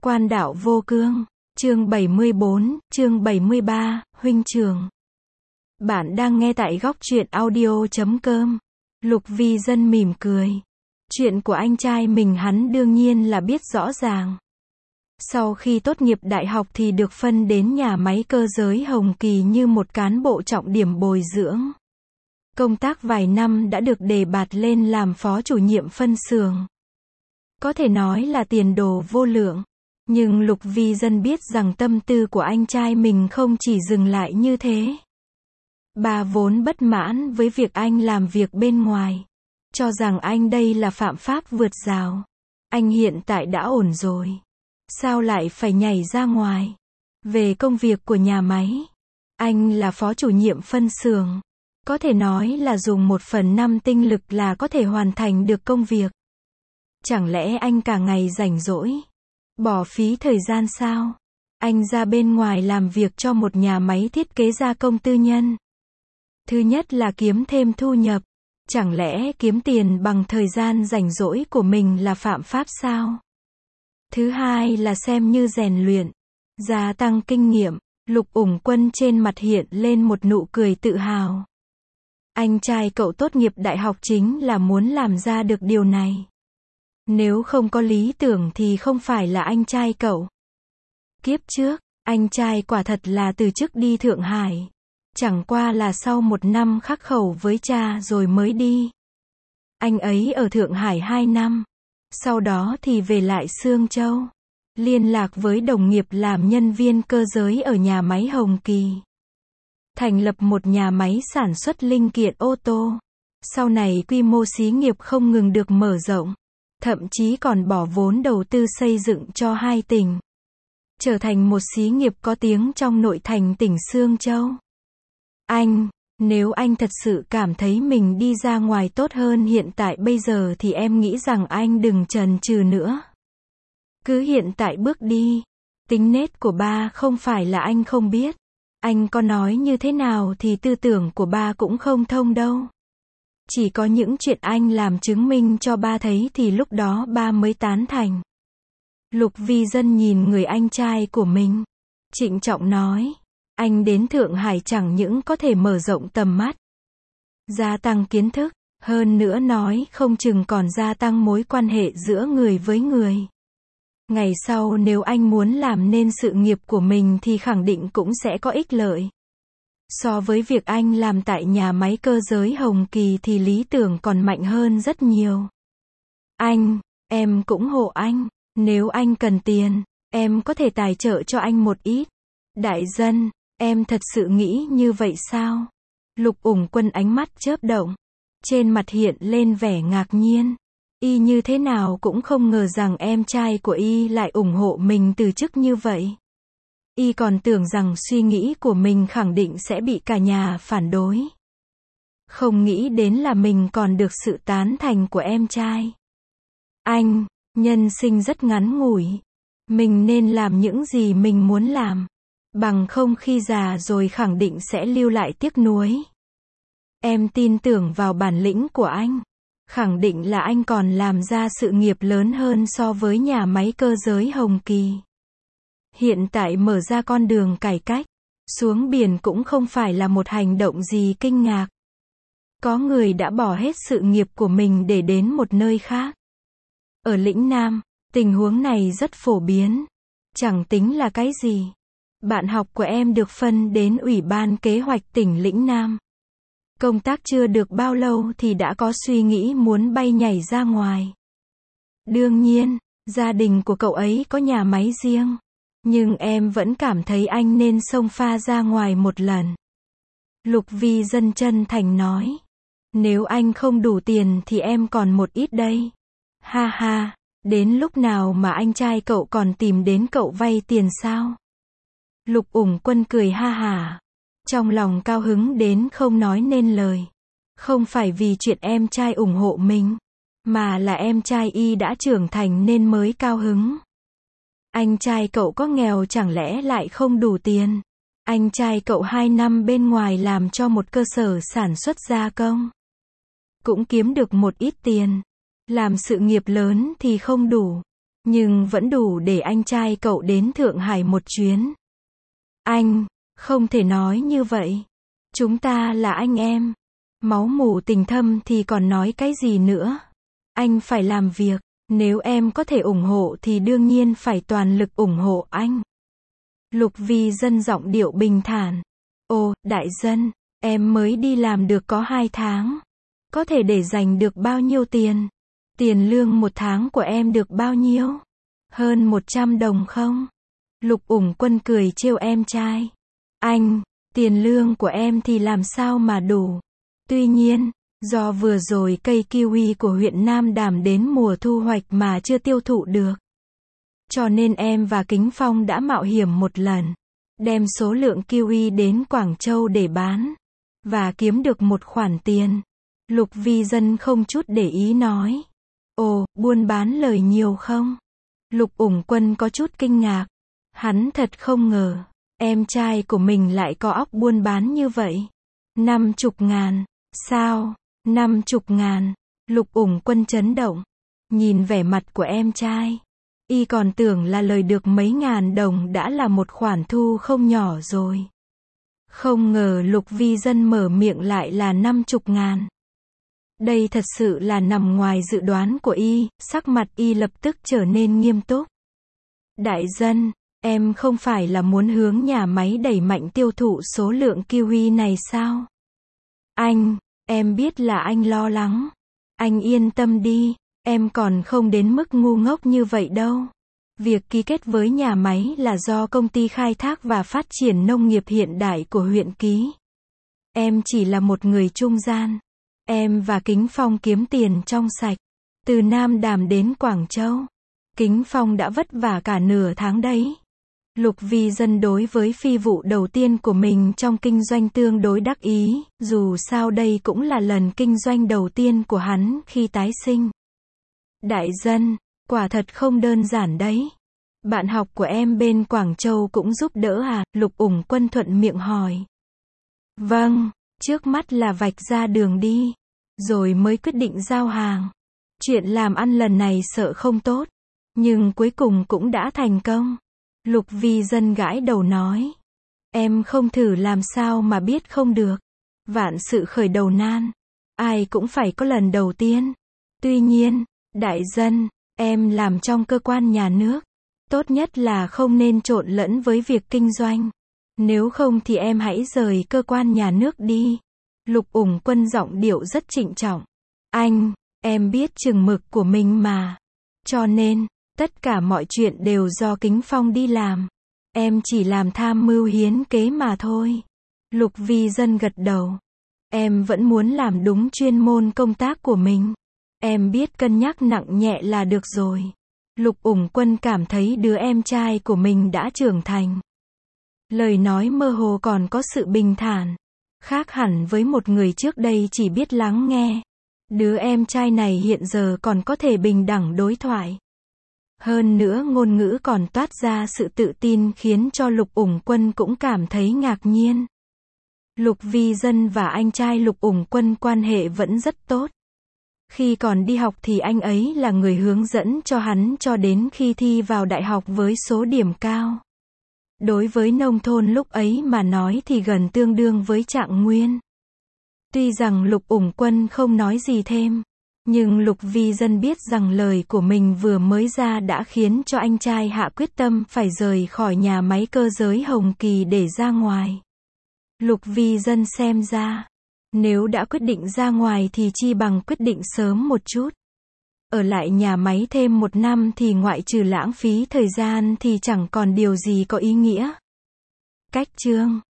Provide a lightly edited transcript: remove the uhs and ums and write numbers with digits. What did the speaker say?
Quan đạo vô cương, chương 74, chương 73, huynh trưởng. Bạn đang nghe tại góc truyện audio.com. Lục Vi Dân mỉm cười. Chuyện của anh trai mình hắn đương nhiên là biết rõ ràng. Sau khi tốt nghiệp đại học thì được phân đến nhà máy cơ giới Hồng Kỳ như một cán bộ trọng điểm bồi dưỡng. Công tác vài năm đã được đề bạt lên làm phó chủ nhiệm phân xưởng. Có thể nói là tiền đồ vô lượng. Nhưng Lục Vi Dân biết rằng tâm tư của anh trai mình không chỉ dừng lại như thế. Bà vốn bất mãn với việc anh làm việc bên ngoài. Cho rằng anh đây là phạm pháp vượt rào. Anh hiện tại đã ổn rồi. Sao lại phải nhảy ra ngoài? Về công việc của nhà máy. Anh là phó chủ nhiệm phân xưởng. Có thể nói là dùng 1/5 tinh lực là có thể hoàn thành được công việc. Chẳng lẽ anh cả ngày rảnh rỗi? Bỏ phí thời gian sao? Anh ra bên ngoài làm việc cho một nhà máy thiết kế gia công tư nhân. Thứ nhất là kiếm thêm thu nhập. Chẳng lẽ kiếm tiền bằng thời gian rảnh rỗi của mình là phạm pháp sao? Thứ hai là xem như rèn luyện, gia tăng kinh nghiệm. Lục Ủng Quân trên mặt hiện lên một nụ cười tự hào. Anh trai cậu tốt nghiệp đại học chính là muốn làm ra được điều này. Nếu không có lý tưởng thì không phải là anh trai cậu. Kiếp trước, anh trai quả thật là từ chức đi Thượng Hải. Chẳng qua là sau 1 năm khắc khẩu với cha rồi mới đi. Anh ấy ở Thượng Hải 2 năm. Sau đó thì về lại Sương Châu. Liên lạc với đồng nghiệp làm nhân viên cơ giới ở nhà máy Hồng Kỳ. Thành lập một nhà máy sản xuất linh kiện ô tô. Sau này quy mô xí nghiệp không ngừng được mở rộng. Thậm chí còn bỏ vốn đầu tư xây dựng cho 2 tỉnh. Trở thành một xí nghiệp có tiếng trong nội thành tỉnh Sương Châu. Nếu anh thật sự cảm thấy mình đi ra ngoài tốt hơn hiện tại bây giờ thì em nghĩ rằng anh đừng chần chừ nữa. Cứ hiện tại bước đi. Tính nết của ba không phải là anh không biết. Anh có nói như thế nào thì tư tưởng của ba cũng không thông đâu. Chỉ có những chuyện anh làm chứng minh cho ba thấy thì lúc đó ba mới tán thành. Lục Vi Dân nhìn người anh trai của mình. Trịnh trọng nói. Anh đến Thượng Hải chẳng những có thể mở rộng tầm mắt, gia tăng kiến thức, hơn nữa nói không chừng còn gia tăng mối quan hệ giữa người với người. Ngày sau nếu anh muốn làm nên sự nghiệp của mình thì khẳng định cũng sẽ có ích lợi. So với việc anh làm tại nhà máy cơ giới Hồng Kỳ thì lý tưởng còn mạnh hơn rất nhiều. Em cũng hộ anh. Nếu anh cần tiền, em có thể tài trợ cho anh một ít. Đại Dân, em thật sự nghĩ như vậy sao? Lục Ủng Quân ánh mắt chớp động. Trên mặt hiện lên vẻ ngạc nhiên. Y như thế nào cũng không ngờ rằng em trai của Y lại ủng hộ mình từ chức như vậy. Y còn tưởng rằng suy nghĩ của mình khẳng định sẽ bị cả nhà phản đối. Không nghĩ đến là mình còn được sự tán thành của em trai. Nhân sinh rất ngắn ngủi. Mình nên làm những gì mình muốn làm. Bằng không khi già rồi khẳng định sẽ lưu lại tiếc nuối. Em tin tưởng vào bản lĩnh của anh. Khẳng định là anh còn làm ra sự nghiệp lớn hơn so với nhà máy cơ giới Hồng Kỳ. Hiện tại mở ra con đường cải cách, xuống biển cũng không phải là một hành động gì kinh ngạc. Có người đã bỏ hết sự nghiệp của mình để đến một nơi khác. Ở lĩnh Nam, tình huống này rất phổ biến. Chẳng tính là cái gì. Bạn học của em được phân đến Ủy ban Kế hoạch tỉnh lĩnh Nam. Công tác chưa được bao lâu thì đã có suy nghĩ muốn bay nhảy ra ngoài. Đương nhiên, gia đình của cậu ấy có nhà máy riêng. Nhưng em vẫn cảm thấy anh nên xông pha ra ngoài một lần. Lục Vi Dân chân thành nói. Nếu anh không đủ tiền thì em còn một ít đây. Ha ha, đến lúc nào mà anh trai cậu còn tìm đến cậu vay tiền sao? Lục Ủng Quân cười ha hả. Trong lòng cao hứng đến không nói nên lời. Không phải vì chuyện em trai ủng hộ mình, mà là em trai Y đã trưởng thành nên mới cao hứng. Anh trai cậu có nghèo chẳng lẽ lại không đủ tiền? Anh trai cậu 2 năm bên ngoài làm cho một cơ sở sản xuất gia công. Cũng kiếm được một ít tiền. Làm sự nghiệp lớn thì không đủ. nhưng vẫn đủ để anh trai cậu đến Thượng Hải một chuyến. Anh, không thể nói như vậy. Chúng ta là anh em. Máu mủ tình thâm thì còn nói cái gì nữa. Anh phải làm việc. Nếu em có thể ủng hộ thì đương nhiên phải toàn lực ủng hộ anh. Lục Vi Dân giọng điệu bình thản. Ồ, đại dân, em mới đi làm được có 2 tháng. Có thể để dành được bao nhiêu tiền? Tiền lương 1 tháng của em được bao nhiêu? Hơn 100 đồng không? Lục Ủng Quân cười trêu em trai. Anh, tiền lương của em thì làm sao mà đủ? Tuy nhiên, do vừa rồi cây kiwi của huyện Nam Đàm đến mùa thu hoạch mà chưa tiêu thụ được. Cho nên em và Kính Phong đã mạo hiểm một lần. Đem số lượng kiwi đến Quảng Châu để bán. Và kiếm được một khoản tiền. Lục Vi Dân không chút để ý nói. Ồ, buôn bán lời nhiều không? Lục Ủng Quân có chút kinh ngạc. Hắn thật không ngờ, em trai của mình lại có óc buôn bán như vậy. 50.000, sao? 50.000, Lục Ủng Quân chấn động. Nhìn vẻ mặt của em trai, y còn tưởng là lời được mấy ngàn đồng đã là một khoản thu không nhỏ rồi. Không ngờ Lục Vi Dân mở miệng lại là 50.000. Đây thật sự là nằm ngoài dự đoán của y, sắc mặt y lập tức trở nên nghiêm túc. Đại dân, em không phải là muốn hướng nhà máy đẩy mạnh tiêu thụ số lượng kiwi này sao? Anh, em biết là anh lo lắng. Anh yên tâm đi, em còn không đến mức ngu ngốc như vậy đâu. Việc ký kết với nhà máy là do công ty khai thác và phát triển nông nghiệp hiện đại của huyện ký. Em chỉ là một người trung gian. Em và Kính Phong kiếm tiền trong sạch. Từ Nam Đàm đến Quảng Châu. Kính Phong đã vất vả cả nửa tháng đấy. Lục Vi Dân đối với phi vụ đầu tiên của mình trong kinh doanh tương đối đắc ý, dù sao đây cũng là lần kinh doanh đầu tiên của hắn khi tái sinh. Đại dân, quả thật không đơn giản đấy. Bạn học của em bên Quảng Châu cũng giúp đỡ à? Lục Ủng Quân thuận miệng hỏi. Vâng, trước mắt là vạch ra đường đi, rồi mới quyết định giao hàng. Chuyện làm ăn lần này sợ không tốt, nhưng cuối cùng cũng đã thành công. Lục Vi Dân gãi đầu nói. Em không thử làm sao mà biết không được. Vạn sự khởi đầu nan. Ai cũng phải có lần đầu tiên. Tuy nhiên, đại dân, em làm trong cơ quan nhà nước. Tốt nhất là không nên trộn lẫn với việc kinh doanh. Nếu không thì em hãy rời cơ quan nhà nước đi. Lục Ủng Quân giọng điệu rất trịnh trọng. Anh, em biết chừng mực của mình mà. Cho nên, tất cả mọi chuyện đều do Kính Phong đi làm. Em chỉ làm tham mưu hiến kế mà thôi. Lục Vi Dân gật đầu. Em vẫn muốn làm đúng chuyên môn công tác của mình. Em biết cân nhắc nặng nhẹ là được rồi. Lục Ủng Quân cảm thấy đứa em trai của mình đã trưởng thành. Lời nói mơ hồ còn có sự bình thản. Khác hẳn với một người trước đây chỉ biết lắng nghe. Đứa em trai này hiện giờ còn có thể bình đẳng đối thoại. Hơn nữa ngôn ngữ còn toát ra sự tự tin khiến cho Lục Ủng Quân cũng cảm thấy ngạc nhiên. Lục Vi Dân và anh trai Lục Ủng Quân quan hệ vẫn rất tốt. Khi còn đi học thì anh ấy là người hướng dẫn cho hắn cho đến khi thi vào đại học với số điểm cao. Đối với nông thôn lúc ấy mà nói thì gần tương đương với Trạng Nguyên. Tuy rằng Lục Ủng Quân không nói gì thêm, nhưng Lục Vi Dân biết rằng lời của mình vừa mới ra đã khiến cho anh trai hạ quyết tâm phải rời khỏi nhà máy cơ giới Hồng Kỳ để ra ngoài. Lục Vi Dân xem ra, nếu đã quyết định ra ngoài thì chi bằng quyết định sớm một chút. Ở lại nhà máy thêm 1 năm thì ngoại trừ lãng phí thời gian thì chẳng còn điều gì có ý nghĩa. Cách chương